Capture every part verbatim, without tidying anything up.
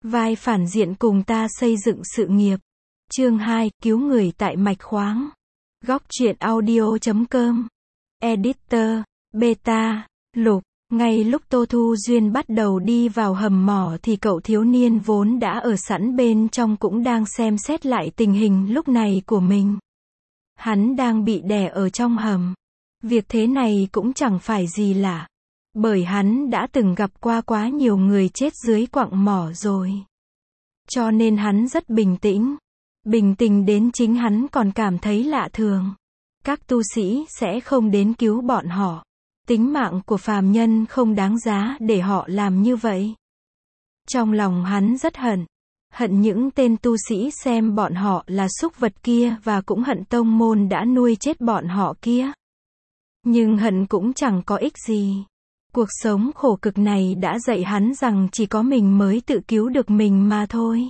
Vai phản diện cùng ta xây dựng sự nghiệp. Chương hai, cứu người tại mạch khoáng. Góc truyện audio chấm com. Editor, Beta, Lục. Ngay lúc Tô Thu Duyên bắt đầu đi vào hầm mỏ thì cậu thiếu niên vốn đã ở sẵn bên trong cũng đang xem xét lại tình hình lúc này của mình. Hắn đang bị đè ở trong hầm. Việc thế này cũng chẳng phải gì lạ. Bởi hắn đã từng gặp qua quá nhiều người chết dưới quặng mỏ rồi. Cho nên hắn rất bình tĩnh. Bình tĩnh đến chính hắn còn cảm thấy lạ thường. Các tu sĩ sẽ không đến cứu bọn họ. Tính mạng của phàm nhân không đáng giá để họ làm như vậy. Trong lòng hắn rất hận. Hận những tên tu sĩ xem bọn họ là súc vật kia và cũng hận tông môn đã nuôi chết bọn họ kia. Nhưng hận cũng chẳng có ích gì. Cuộc sống khổ cực này đã dạy hắn rằng chỉ có mình mới tự cứu được mình mà thôi.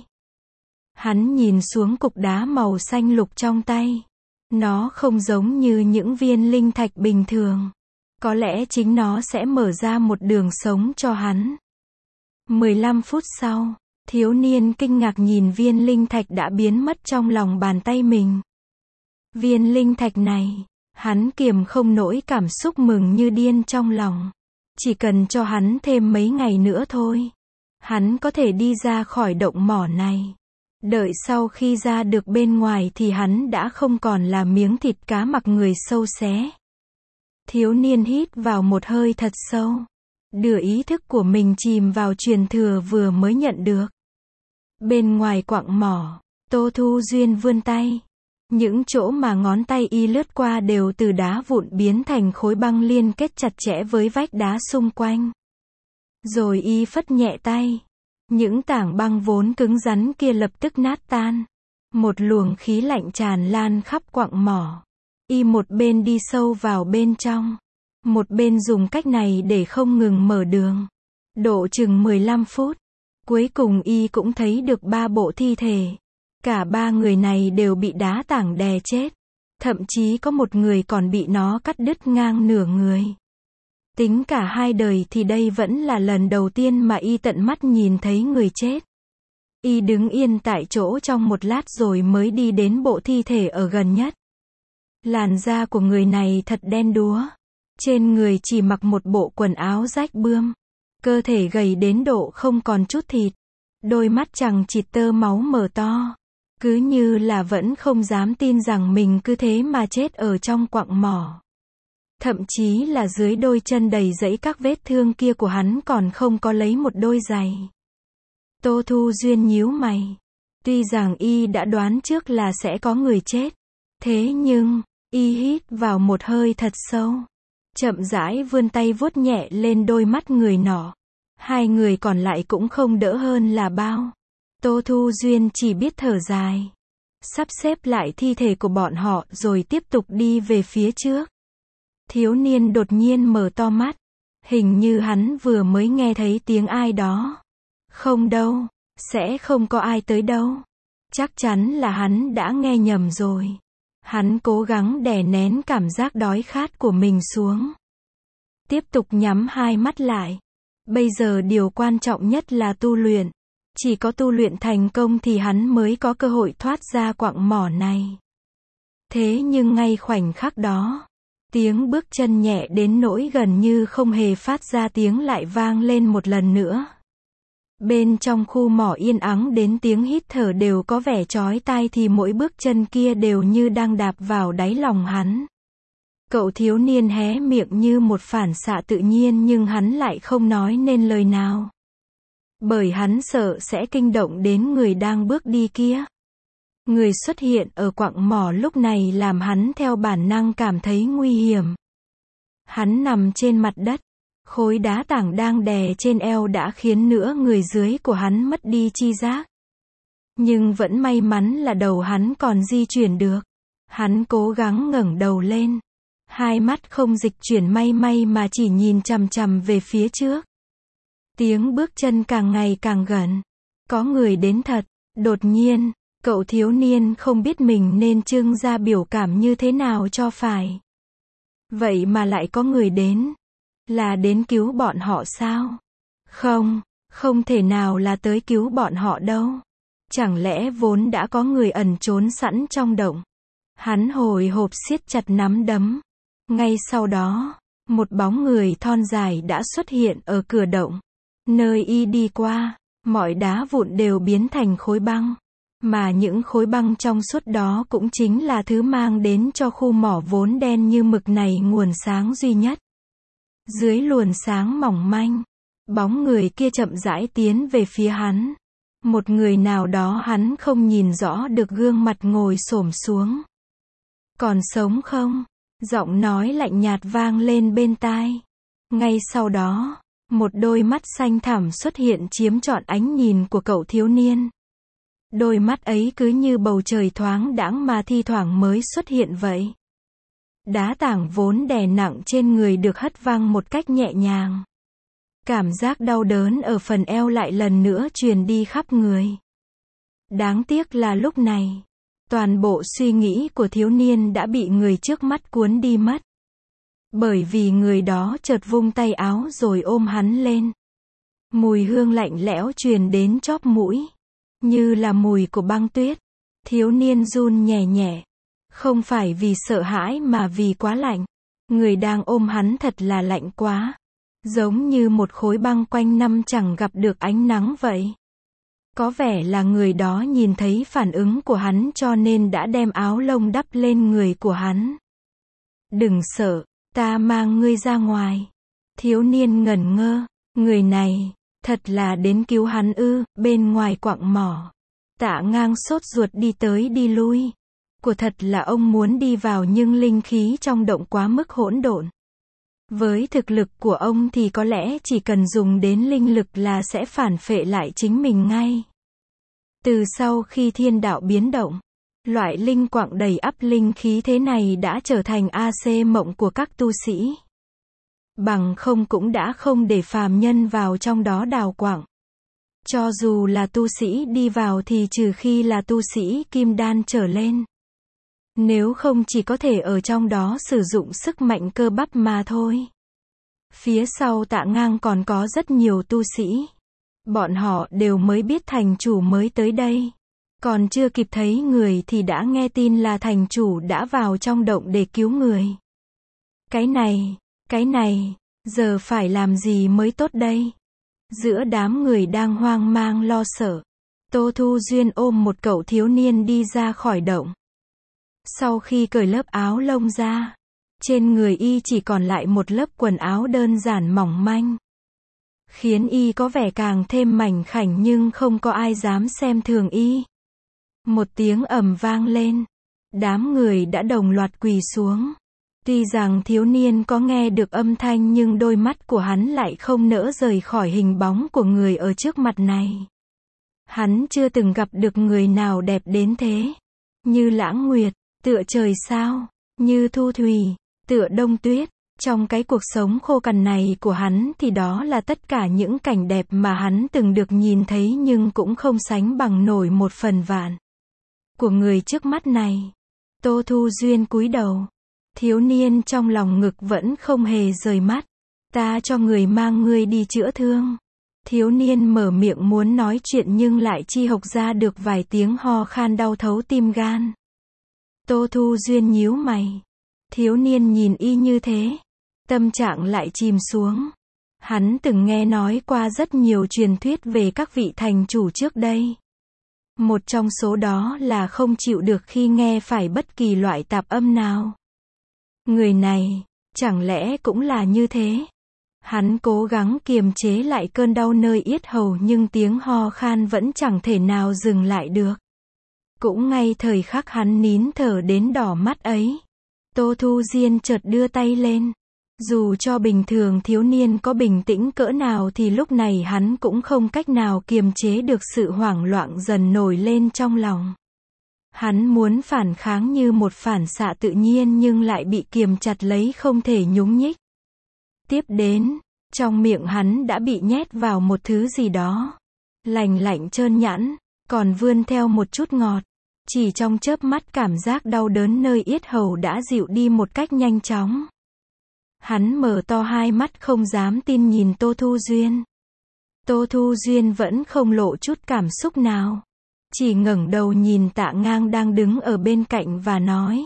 Hắn nhìn xuống cục đá màu xanh lục trong tay. Nó không giống như những viên linh thạch bình thường. Có lẽ chính nó sẽ mở ra một đường sống cho hắn. mười lăm phút sau, thiếu niên kinh ngạc nhìn viên linh thạch đã biến mất trong lòng bàn tay mình. Viên linh thạch này, hắn kiềm không nổi cảm xúc mừng như điên trong lòng. Chỉ cần cho hắn thêm mấy ngày nữa thôi. Hắn có thể đi ra khỏi động mỏ này. Đợi sau khi ra được bên ngoài thì hắn đã không còn là miếng thịt cá mặc người sâu xé. Thiếu niên hít vào một hơi thật sâu. Đưa ý thức của mình chìm vào truyền thừa vừa mới nhận được. Bên ngoài quặng mỏ, Tô Thu Duyên vươn tay. Những chỗ mà ngón tay y lướt qua đều từ đá vụn biến thành khối băng liên kết chặt chẽ với vách đá xung quanh. Rồi y phất nhẹ tay. Những tảng băng vốn cứng rắn kia lập tức nát tan. Một luồng khí lạnh tràn lan khắp quặng mỏ. Y một bên đi sâu vào bên trong. Một bên dùng cách này để không ngừng mở đường. Độ chừng mười lăm phút. Cuối cùng y cũng thấy được ba bộ thi thể. Cả ba người này đều bị đá tảng đè chết. Thậm chí có một người còn bị nó cắt đứt ngang nửa người. Tính cả hai đời thì đây vẫn là lần đầu tiên mà y tận mắt nhìn thấy người chết. Y đứng yên tại chỗ trong một lát rồi mới đi đến bộ thi thể ở gần nhất. Làn da của người này thật đen đúa. Trên người chỉ mặc một bộ quần áo rách bươm. Cơ thể gầy đến độ không còn chút thịt. Đôi mắt chằng chịt tơ máu mở to. Cứ như là vẫn không dám tin rằng mình cứ thế mà chết ở trong quặng mỏ. Thậm chí là dưới đôi chân đầy rẫy các vết thương kia của hắn còn không có lấy một đôi giày. Tô Thu Duyên nhíu mày. Tuy rằng y đã đoán trước là sẽ có người chết. Thế nhưng, y hít vào một hơi thật sâu. Chậm rãi vươn tay vuốt nhẹ lên đôi mắt người nọ. Hai người còn lại cũng không đỡ hơn là bao. Tô Thu Duyên chỉ biết thở dài. Sắp xếp lại thi thể của bọn họ rồi tiếp tục đi về phía trước. Thiếu niên đột nhiên mở to mắt. Hình như hắn vừa mới nghe thấy tiếng ai đó. Không đâu, sẽ không có ai tới đâu. Chắc chắn là hắn đã nghe nhầm rồi. Hắn cố gắng đè nén cảm giác đói khát của mình xuống. Tiếp tục nhắm hai mắt lại. Bây giờ điều quan trọng nhất là tu luyện. Chỉ có tu luyện thành công thì hắn mới có cơ hội thoát ra quặng mỏ này. Thế nhưng ngay khoảnh khắc đó, tiếng bước chân nhẹ đến nỗi gần như không hề phát ra tiếng lại vang lên một lần nữa. Bên trong khu mỏ yên ắng đến tiếng hít thở đều có vẻ chói tai thì mỗi bước chân kia đều như đang đạp vào đáy lòng hắn. Cậu thiếu niên hé miệng như một phản xạ tự nhiên nhưng hắn lại không nói nên lời nào. Bởi hắn sợ sẽ kinh động đến người đang bước đi kia. Người xuất hiện ở quặng mỏ lúc này làm hắn theo bản năng cảm thấy nguy hiểm. Hắn nằm trên mặt đất. Khối đá tảng đang đè trên eo đã khiến nửa người dưới của hắn mất đi chi giác. Nhưng vẫn may mắn là đầu hắn còn di chuyển được. Hắn cố gắng ngẩng đầu lên. Hai mắt không dịch chuyển may may mà chỉ nhìn chằm chằm về phía trước. Tiếng bước chân càng ngày càng gần. Có người đến thật. Đột nhiên, cậu thiếu niên không biết mình nên trưng ra biểu cảm như thế nào cho phải. Vậy mà lại có người đến. Là đến cứu bọn họ sao? Không, Không thể nào là tới cứu bọn họ đâu. Chẳng lẽ vốn đã có người ẩn trốn sẵn trong động. Hắn hồi hộp siết chặt nắm đấm. Ngay sau đó, một bóng người thon dài đã xuất hiện ở cửa động. Nơi y đi qua, mọi đá vụn đều biến thành khối băng. Mà những khối băng trong suốt đó cũng chính là thứ mang đến cho khu mỏ vốn đen như mực này nguồn sáng duy nhất. Dưới luồng sáng mỏng manh, bóng người kia chậm rãi tiến về phía hắn. Một người nào đó hắn không nhìn rõ được gương mặt ngồi xổm xuống. Còn sống không? Giọng nói lạnh nhạt vang lên bên tai. Ngay sau đó, một đôi mắt xanh thẳm xuất hiện chiếm trọn ánh nhìn của cậu thiếu niên. Đôi mắt ấy cứ như bầu trời thoáng đãng mà thi thoảng mới xuất hiện vậy. Đá tảng vốn đè nặng trên người được hất văng một cách nhẹ nhàng. Cảm giác đau đớn ở phần eo lại lần nữa truyền đi khắp người. Đáng tiếc là lúc này, toàn bộ suy nghĩ của thiếu niên đã bị người trước mắt cuốn đi mất. Bởi vì người đó chợt vung tay áo rồi ôm hắn lên. Mùi hương lạnh lẽo truyền đến chóp mũi. Như là mùi của băng tuyết. Thiếu niên run nhẹ nhẹ. Không phải vì sợ hãi mà vì quá lạnh. Người đang ôm hắn thật là lạnh quá. Giống như một khối băng quanh năm chẳng gặp được ánh nắng vậy. Có vẻ là người đó nhìn thấy phản ứng của hắn cho nên đã đem áo lông đắp lên người của hắn. Đừng sợ, ta mang ngươi ra ngoài. Thiếu niên ngẩn ngơ, người này, thật là đến cứu hắn ư, bên ngoài quặng mỏ. Tạ Ngang sốt ruột đi tới đi lui. Của thật là ông muốn đi vào nhưng linh khí trong động quá mức hỗn độn. Với thực lực của ông thì có lẽ chỉ cần dùng đến linh lực là sẽ phản phệ lại chính mình ngay. Từ sau khi thiên đạo biến động, loại linh quặng đầy ắp linh khí thế này đã trở thành a xê mộng của các tu sĩ. Bằng không cũng đã không để phàm nhân vào trong đó đào quặng. Cho dù là tu sĩ đi vào thì trừ khi là tu sĩ kim đan trở lên. Nếu không chỉ có thể ở trong đó sử dụng sức mạnh cơ bắp mà thôi. Phía sau Tạ Ngang còn có rất nhiều tu sĩ. Bọn họ đều mới biết thành chủ mới tới đây. Còn chưa kịp thấy người thì đã nghe tin là thành chủ đã vào trong động để cứu người. Cái này, cái này, giờ phải làm gì mới tốt đây? Giữa đám người đang hoang mang lo sợ, Tô Thu Duyên ôm một cậu thiếu niên đi ra khỏi động. Sau khi cởi lớp áo lông ra, trên người y chỉ còn lại một lớp quần áo đơn giản mỏng manh. Khiến y có vẻ càng thêm mảnh khảnh nhưng không có ai dám xem thường y. Một tiếng ầm vang lên. Đám người đã đồng loạt quỳ xuống. Tuy rằng thiếu niên có nghe được âm thanh nhưng đôi mắt của hắn lại không nỡ rời khỏi hình bóng của người ở trước mặt này. Hắn chưa từng gặp được người nào đẹp đến thế. Như lãng nguyệt, tựa trời sao, như thu thủy, tựa đông tuyết. Trong cái cuộc sống khô cằn này của hắn thì đó là tất cả những cảnh đẹp mà hắn từng được nhìn thấy nhưng cũng không sánh bằng nổi một phần vạn của người trước mắt này. Tô Thu Duyên cúi đầu. Thiếu niên trong lòng ngực vẫn không hề rời mắt. Ta cho người mang ngươi đi chữa thương. Thiếu niên mở miệng muốn nói chuyện nhưng lại chi hộc ra được vài tiếng ho khan đau thấu tim gan. Tô Thu Duyên nhíu mày. Thiếu niên nhìn y như thế. Tâm trạng lại chìm xuống. Hắn từng nghe nói qua rất nhiều truyền thuyết về các vị thành chủ trước đây. Một trong số đó là không chịu được khi nghe phải bất kỳ loại tạp âm nào. Người này, chẳng lẽ cũng là như thế? Hắn cố gắng kiềm chế lại cơn đau nơi yết hầu nhưng tiếng ho khan vẫn chẳng thể nào dừng lại được. Cũng ngay thời khắc hắn nín thở đến đỏ mắt ấy, Tô Thu Duyên chợt đưa tay lên. Dù cho bình thường thiếu niên có bình tĩnh cỡ nào thì lúc này hắn cũng không cách nào kiềm chế được sự hoảng loạn dần nổi lên trong lòng. Hắn muốn phản kháng như một phản xạ tự nhiên nhưng lại bị kiềm chặt lấy không thể nhúc nhích. Tiếp đến, trong miệng hắn đã bị nhét vào một thứ gì đó. Lành lạnh trơn nhẵn, còn vươn theo một chút ngọt. Chỉ trong chớp mắt cảm giác đau đớn nơi yết hầu đã dịu đi một cách nhanh chóng. Hắn mở to hai mắt không dám tin nhìn Tô Thu Duyên. Tô Thu Duyên vẫn không lộ chút cảm xúc nào. Chỉ ngẩng đầu nhìn Tạ Ngang đang đứng ở bên cạnh và nói.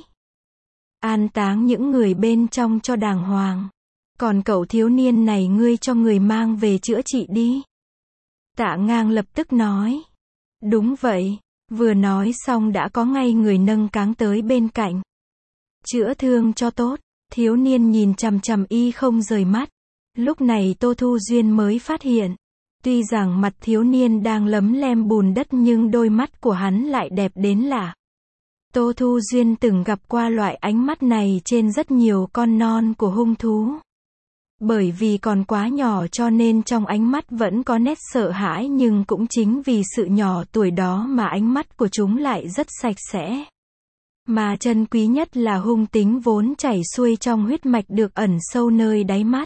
An táng những người bên trong cho đàng hoàng. Còn cậu thiếu niên này ngươi cho người mang về chữa trị đi. Tạ Ngang lập tức nói. Đúng vậy. Vừa nói xong đã có ngay người nâng cáng tới bên cạnh. Chữa thương cho tốt. Thiếu niên nhìn chằm chằm y không rời mắt. Lúc này Tô Thu Duyên mới phát hiện. Tuy rằng mặt thiếu niên đang lấm lem bùn đất nhưng đôi mắt của hắn lại đẹp đến lạ. Tô Thu Duyên từng gặp qua loại ánh mắt này trên rất nhiều con non của hung thú. Bởi vì còn quá nhỏ cho nên trong ánh mắt vẫn có nét sợ hãi, nhưng cũng chính vì sự nhỏ tuổi đó mà ánh mắt của chúng lại rất sạch sẽ. Mà chân quý nhất là hung tính vốn chảy xuôi trong huyết mạch được ẩn sâu nơi đáy mắt.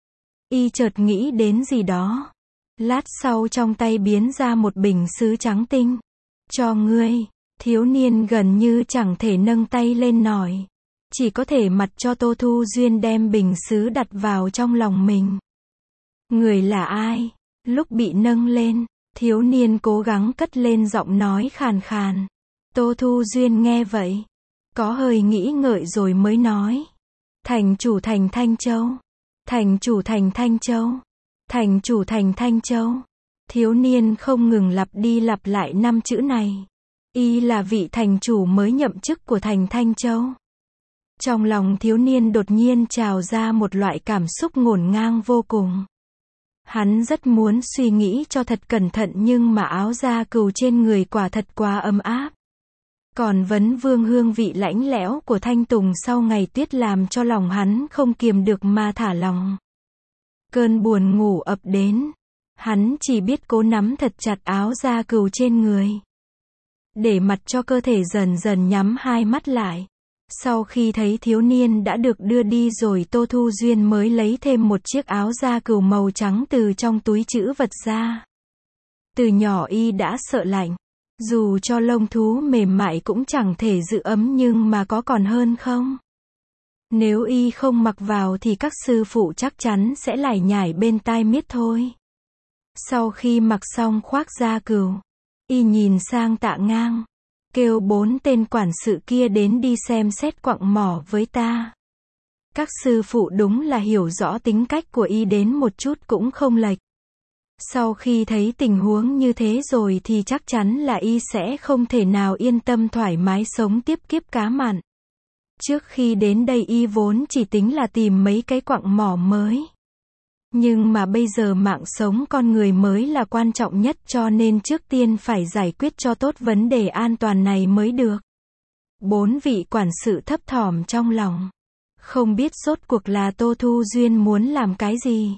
Y chợt nghĩ đến gì đó. Lát sau trong tay biến ra một bình sứ trắng tinh. Cho ngươi. Thiếu niên gần như chẳng thể nâng tay lên nổi. Chỉ có thể mặc cho Tô Thu Duyên đem bình sứ đặt vào trong lòng mình. Người là ai? Lúc bị nâng lên, thiếu niên cố gắng cất lên giọng nói khàn khàn. Tô Thu Duyên nghe vậy, có hơi nghĩ ngợi rồi mới nói. Thành chủ thành Thanh Châu. Thành chủ thành Thanh Châu. Thành chủ thành Thanh Châu. Thiếu niên không ngừng lặp đi lặp lại năm chữ này. Y là vị thành chủ mới nhậm chức của thành Thanh Châu. Trong lòng thiếu niên đột nhiên trào ra một loại cảm xúc ngổn ngang vô cùng. Hắn rất muốn suy nghĩ cho thật cẩn thận nhưng mà áo da cừu trên người quả thật quá ấm áp. Còn vấn vương hương vị lãnh lẽo của thanh tùng sau ngày tuyết làm cho lòng hắn không kiềm được mà thả lòng. Cơn buồn ngủ ập đến. Hắn chỉ biết cố nắm thật chặt áo da cừu trên người. Để mặc cho cơ thể dần dần nhắm hai mắt lại. Sau khi thấy thiếu niên đã được đưa đi rồi, Tô Thu Duyên mới lấy thêm một chiếc áo da cừu màu trắng từ trong túi trữ vật ra. Từ nhỏ y đã sợ lạnh. Dù cho lông thú mềm mại cũng chẳng thể giữ ấm, nhưng mà có còn hơn không? Nếu y không mặc vào thì các sư phụ chắc chắn sẽ lải nhải bên tai miết thôi. Sau khi mặc xong khoác da cừu, y nhìn sang Tạ Ngang. Kêu bốn tên quản sự kia đến đi xem xét quặng mỏ với ta. Các sư phụ đúng là hiểu rõ tính cách của y đến một chút cũng không lệch. Sau khi thấy tình huống như thế rồi thì chắc chắn là y sẽ không thể nào yên tâm thoải mái sống tiếp kiếp cá mặn. Trước khi đến đây y vốn chỉ tính là tìm mấy cái quặng mỏ mới. Nhưng mà bây giờ mạng sống con người mới là quan trọng nhất, cho nên trước tiên phải giải quyết cho tốt vấn đề an toàn này mới được. Bốn vị quản sự thấp thỏm trong lòng. Không biết rốt cuộc là Tô Thu Duyên muốn làm cái gì.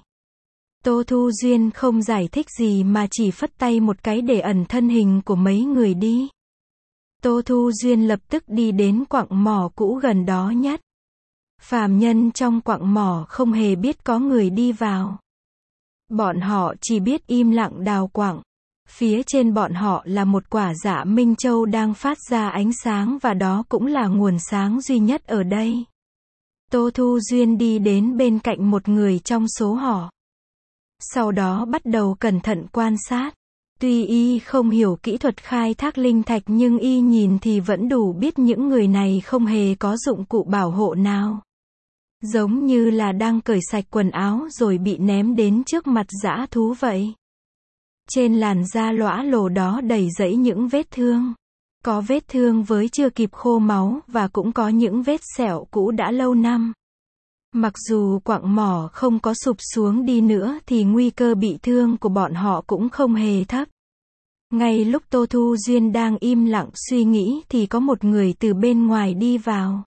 Tô Thu Duyên không giải thích gì mà chỉ phất tay một cái để ẩn thân hình của mấy người đi. Tô Thu Duyên lập tức đi đến quặng mỏ cũ gần đó nhất. Phàm nhân trong quặng mỏ không hề biết có người đi vào. Bọn họ chỉ biết im lặng đào quặng. Phía trên bọn họ là một quả dạ Minh Châu đang phát ra ánh sáng và đó cũng là nguồn sáng duy nhất ở đây. Tô Thu Duyên đi đến bên cạnh một người trong số họ. Sau đó bắt đầu cẩn thận quan sát. Tuy y không hiểu kỹ thuật khai thác linh thạch nhưng y nhìn thì vẫn đủ biết những người này không hề có dụng cụ bảo hộ nào. Giống như là đang cởi sạch quần áo rồi bị ném đến trước mặt dã thú vậy. Trên làn da lõa lồ đó đầy rẫy những vết thương. Có vết thương với chưa kịp khô máu và cũng có những vết sẹo cũ đã lâu năm. Mặc dù quặng mỏ không có sụp xuống đi nữa thì nguy cơ bị thương của bọn họ cũng không hề thấp. Ngay lúc Tô Thu Duyên đang im lặng suy nghĩ thì có một người từ bên ngoài đi vào.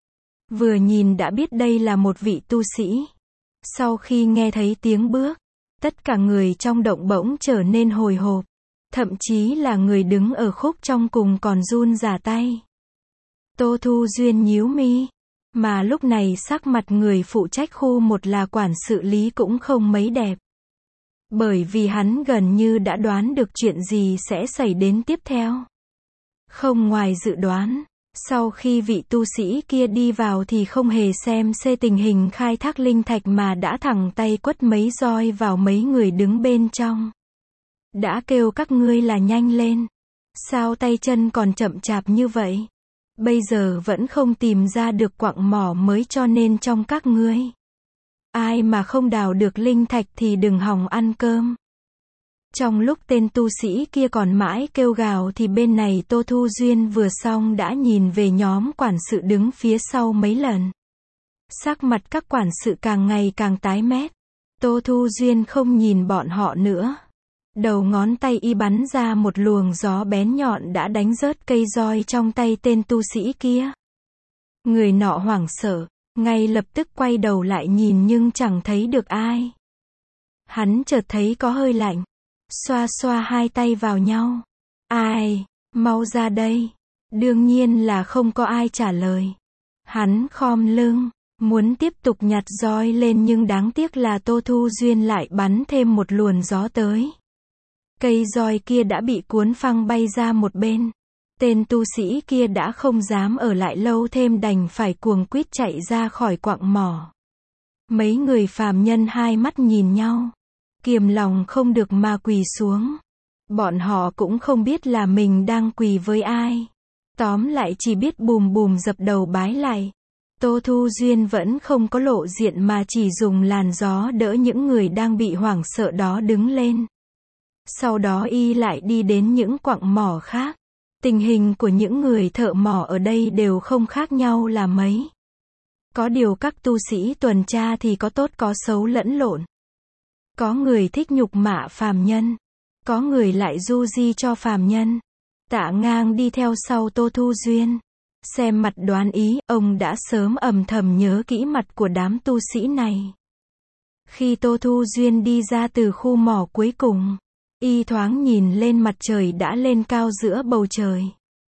Vừa nhìn đã biết đây là một vị tu sĩ. Sau khi nghe thấy tiếng bước, tất cả người trong động bỗng trở nên hồi hộp. Thậm chí là người đứng ở khúc trong cùng còn run rả tay. Tô Thu Duyên nhíu mi. Mà lúc này sắc mặt người phụ trách khu một là quản sự Lý cũng không mấy đẹp. Bởi vì hắn gần như đã đoán được chuyện gì sẽ xảy đến tiếp theo. Không ngoài dự đoán, sau khi vị tu sĩ kia đi vào thì không hề xem xê tình hình khai thác linh thạch mà đã thẳng tay quất mấy roi vào mấy người đứng bên trong. Đã kêu các ngươi là nhanh lên. Sao tay chân còn chậm chạp như vậy? Bây giờ vẫn không tìm ra được quặng mỏ mới cho nên trong các ngươi. Ai mà không đào được linh thạch thì đừng hòng ăn cơm. Trong lúc tên tu sĩ kia còn mãi kêu gào thì bên này Tô Thu Duyên vừa xong đã nhìn về nhóm quản sự đứng phía sau mấy lần. Sắc mặt các quản sự càng ngày càng tái mét. Tô Thu Duyên không nhìn bọn họ nữa. Đầu ngón tay y bắn ra một luồng gió bén nhọn đã đánh rớt cây roi trong tay tên tu sĩ kia. Người nọ hoảng sợ, ngay lập tức quay đầu lại nhìn nhưng chẳng thấy được ai. Hắn chợt thấy có hơi lạnh. Xoa xoa hai tay vào nhau. Ai? Mau ra đây. Đương nhiên là không có ai trả lời. Hắn khom lưng, muốn tiếp tục nhặt roi lên nhưng đáng tiếc là Tô Thu Duyên lại bắn thêm một luồng gió tới. Cây roi kia đã bị cuốn phăng bay ra một bên. Tên tu sĩ kia đã không dám ở lại lâu thêm đành phải cuồng quýt chạy ra khỏi quặng mỏ. Mấy người phàm nhân hai mắt nhìn nhau. Kiềm lòng không được mà quỳ xuống. Bọn họ cũng không biết là mình đang quỳ với ai. Tóm lại chỉ biết bùm bùm dập đầu bái lạy. Tô Thu Duyên vẫn không có lộ diện mà chỉ dùng làn gió đỡ những người đang bị hoảng sợ đó đứng lên. Sau đó y lại đi đến những quặng mỏ khác. Tình hình của những người thợ mỏ ở đây đều không khác nhau là mấy. Có điều các tu sĩ tuần tra thì có tốt có xấu lẫn lộn. Có người thích nhục mạ phàm nhân. Có người lại du di cho phàm nhân. Tạ Ngang đi theo sau Tô Thu Duyên. Xem mặt đoán ý, ông đã sớm âm thầm nhớ kỹ mặt của đám tu sĩ này. Khi Tô Thu Duyên đi ra từ khu mỏ cuối cùng, y thoáng nhìn lên mặt trời đã lên cao giữa bầu trời.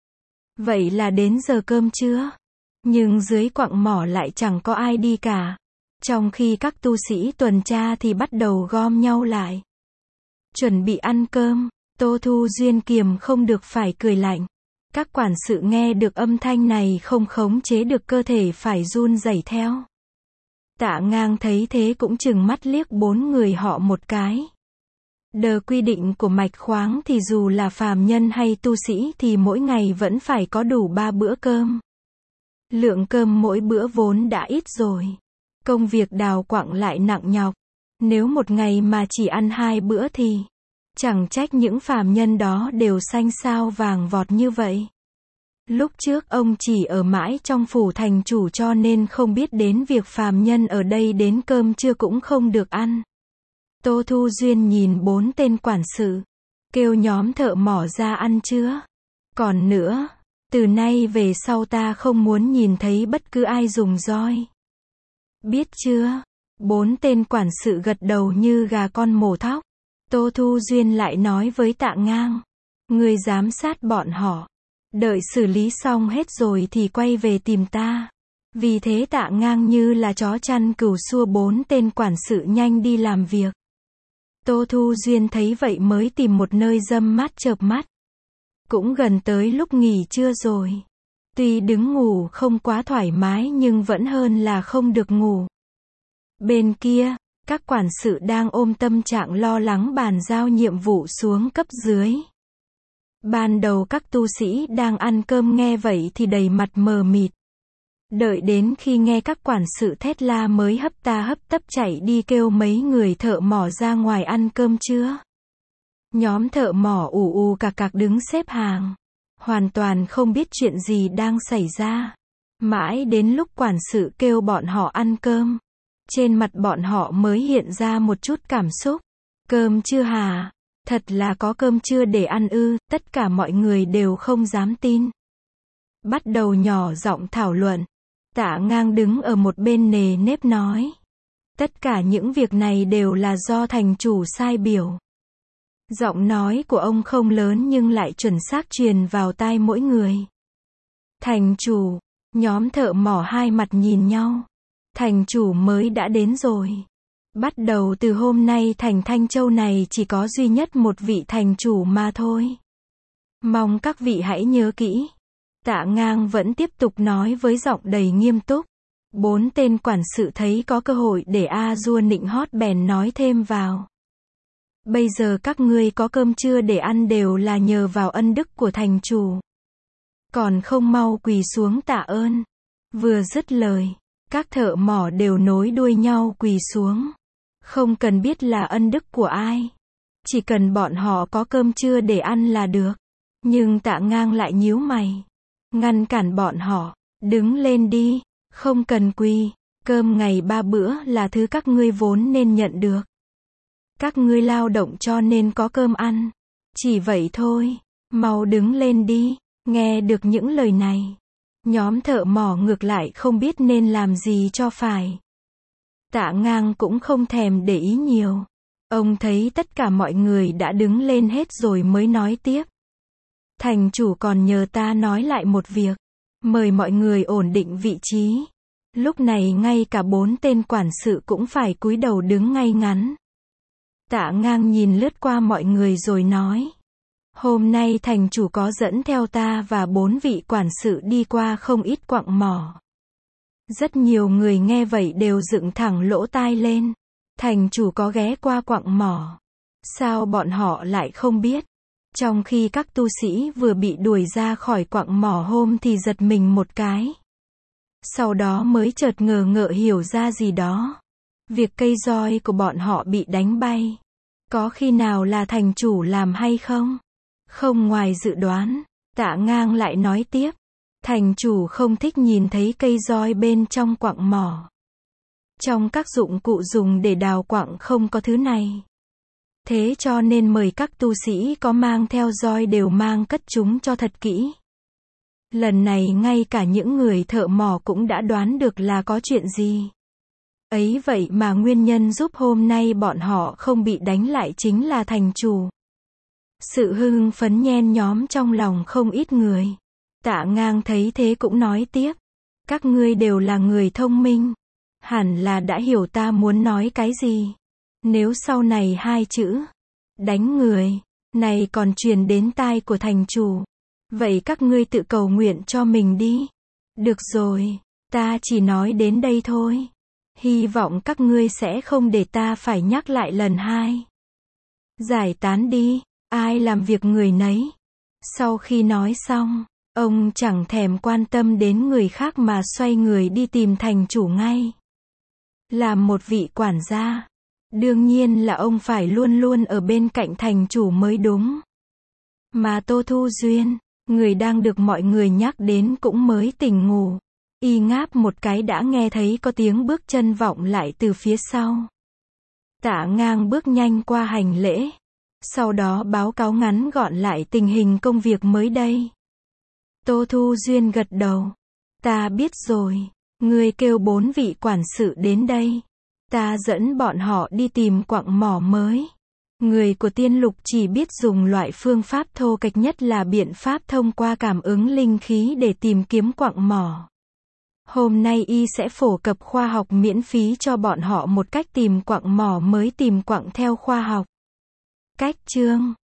Vậy là đến giờ cơm trưa. Nhưng dưới quặng mỏ lại chẳng có ai đi cả. Trong khi các tu sĩ tuần tra thì bắt đầu gom nhau lại. Chuẩn bị ăn cơm, Tô Thu Duyên kiềm không được phải cười lạnh. Các quản sự nghe được âm thanh này không khống chế được cơ thể phải run rẩy theo. Tạ Ngang thấy thế cũng chừng mắt liếc bốn người họ một cái. Đờ quy định của mạch khoáng thì dù là phàm nhân hay tu sĩ thì mỗi ngày vẫn phải có đủ ba bữa cơm. Lượng cơm mỗi bữa vốn đã ít rồi. Công việc đào quặng lại nặng nhọc. Nếu một ngày mà chỉ ăn hai bữa thì chẳng trách những phàm nhân đó đều xanh xao vàng vọt như vậy. Lúc trước ông chỉ ở mãi trong phủ thành chủ cho nên không biết đến việc phàm nhân ở đây đến cơm trưa cũng không được ăn. Tô Thu Duyên nhìn bốn tên quản sự, kêu nhóm thợ mỏ ra ăn trưa. Còn nữa, từ nay về sau ta không muốn nhìn thấy bất cứ ai dùng roi. Biết chưa? Bốn tên quản sự gật đầu như gà con mổ thóc. Tô Thu Duyên lại nói với Tạ Ngang, ngươi giám sát bọn họ. Đợi xử lý xong hết rồi thì quay về tìm ta. Vì thế Tạ Ngang như là chó chăn cừu xua bốn tên quản sự nhanh đi làm việc. Tô Thu Duyên thấy vậy mới tìm một nơi râm mát chợp mắt. Cũng gần tới lúc nghỉ trưa rồi. Tuy đứng ngủ không quá thoải mái nhưng vẫn hơn là không được ngủ. Bên kia, các quản sự đang ôm tâm trạng lo lắng bàn giao nhiệm vụ xuống cấp dưới. Ban đầu các tu sĩ đang ăn cơm nghe vậy thì đầy mặt mờ mịt. Đợi đến khi nghe các quản sự thét la mới hấp ta hấp tấp chạy đi kêu mấy người thợ mỏ ra ngoài ăn cơm trưa. Nhóm thợ mỏ ù ù cạc cạc đứng xếp hàng. Hoàn toàn không biết chuyện gì đang xảy ra. Mãi đến lúc quản sự kêu bọn họ ăn cơm. Trên mặt bọn họ mới hiện ra một chút cảm xúc. Cơm trưa hả? Thật là có cơm trưa để ăn ư? Tất cả mọi người đều không dám tin. Bắt đầu nhỏ giọng thảo luận. Tạ Ngang đứng ở một bên nề nếp nói. Tất cả những việc này đều là do thành chủ sai biểu. Giọng nói của ông không lớn nhưng lại chuẩn xác truyền vào tai mỗi người. Thành chủ, nhóm thợ mỏ hai mặt nhìn nhau. Thành chủ mới đã đến rồi. Bắt đầu từ hôm nay thành Thanh Châu này chỉ có duy nhất một vị thành chủ mà thôi. Mong các vị hãy nhớ kỹ. Tạ Ngang vẫn tiếp tục nói với giọng đầy nghiêm túc. Bốn tên quản sự thấy có cơ hội để A Dua nịnh hót bèn nói thêm vào. Bây giờ các ngươi có cơm trưa để ăn đều là nhờ vào ân đức của thành chủ. Còn không mau quỳ xuống tạ ơn. Vừa dứt lời, các thợ mỏ đều nối đuôi nhau quỳ xuống. Không cần biết là ân đức của ai. Chỉ cần bọn họ có cơm trưa để ăn là được. Nhưng Tạ Ngang lại nhíu mày. Ngăn cản bọn họ. Đứng lên đi. Không cần quỳ. Cơm ngày ba bữa là thứ các ngươi vốn nên nhận được. Các ngươi lao động cho nên có cơm ăn. Chỉ vậy thôi. Mau đứng lên đi. Nghe được những lời này, nhóm thợ mỏ ngược lại không biết nên làm gì cho phải. Tạ Ngang cũng không thèm để ý nhiều. Ông thấy tất cả mọi người đã đứng lên hết rồi mới nói tiếp. Thành chủ còn nhờ ta nói lại một việc. Mời mọi người ổn định vị trí. Lúc này ngay cả bốn tên quản sự cũng phải cúi đầu đứng ngay ngắn. Tạ Ngang nhìn lướt qua mọi người rồi nói. Hôm nay thành chủ có dẫn theo ta và bốn vị quản sự đi qua không ít quặng mỏ. Rất nhiều người nghe vậy đều dựng thẳng lỗ tai lên. Thành chủ có ghé qua quặng mỏ. Sao bọn họ lại không biết? Trong khi các tu sĩ vừa bị đuổi ra khỏi quặng mỏ hôm thì giật mình một cái. Sau đó mới chợt ngờ ngợ hiểu ra gì đó. Việc cây roi của bọn họ bị đánh bay. Có khi nào là thành chủ làm hay không? Không ngoài dự đoán, Tạ Ngang lại nói tiếp. Thành chủ không thích nhìn thấy cây roi bên trong quặng mỏ. Trong các dụng cụ dùng để đào quặng không có thứ này. Thế cho nên mời các tu sĩ có mang theo roi đều mang cất chúng cho thật kỹ. Lần này ngay cả những người thợ mỏ cũng đã đoán được là có chuyện gì. Ấy vậy mà nguyên nhân giúp hôm nay bọn họ không bị đánh lại chính là thành chủ. Sự hưng phấn nhen nhóm trong lòng không ít người. Tạ Ngang thấy thế cũng nói tiếp. Các ngươi đều là người thông minh. Hẳn là đã hiểu ta muốn nói cái gì. Nếu sau này hai chữ đánh người này còn truyền đến tai của thành chủ, vậy các ngươi tự cầu nguyện cho mình đi. Được rồi, ta chỉ nói đến đây thôi. Hy vọng các ngươi sẽ không để ta phải nhắc lại lần hai. Giải tán đi, ai làm việc người nấy. Sau khi nói xong, ông chẳng thèm quan tâm đến người khác mà xoay người đi tìm thành chủ ngay. Làm một vị quản gia, đương nhiên là ông phải luôn luôn ở bên cạnh thành chủ mới đúng. Mà Tô Thu Duyên, người đang được mọi người nhắc đến cũng mới tỉnh ngủ. Y ngáp một cái đã nghe thấy có tiếng bước chân vọng lại từ phía sau. Tạ Ngang bước nhanh qua hành lễ. Sau đó báo cáo ngắn gọn lại tình hình công việc mới đây. Tô Thu Duyên gật đầu. Ta biết rồi. Ngươi kêu bốn vị quản sự đến đây. Ta dẫn bọn họ đi tìm quặng mỏ mới. Người của Tiên Lục chỉ biết dùng loại phương pháp thô kệch nhất là biện pháp thông qua cảm ứng linh khí để tìm kiếm quặng mỏ. Hôm nay y sẽ phổ cập khoa học miễn phí cho bọn họ một cách tìm quặng mỏ mới, tìm quặng theo khoa học. Cách chương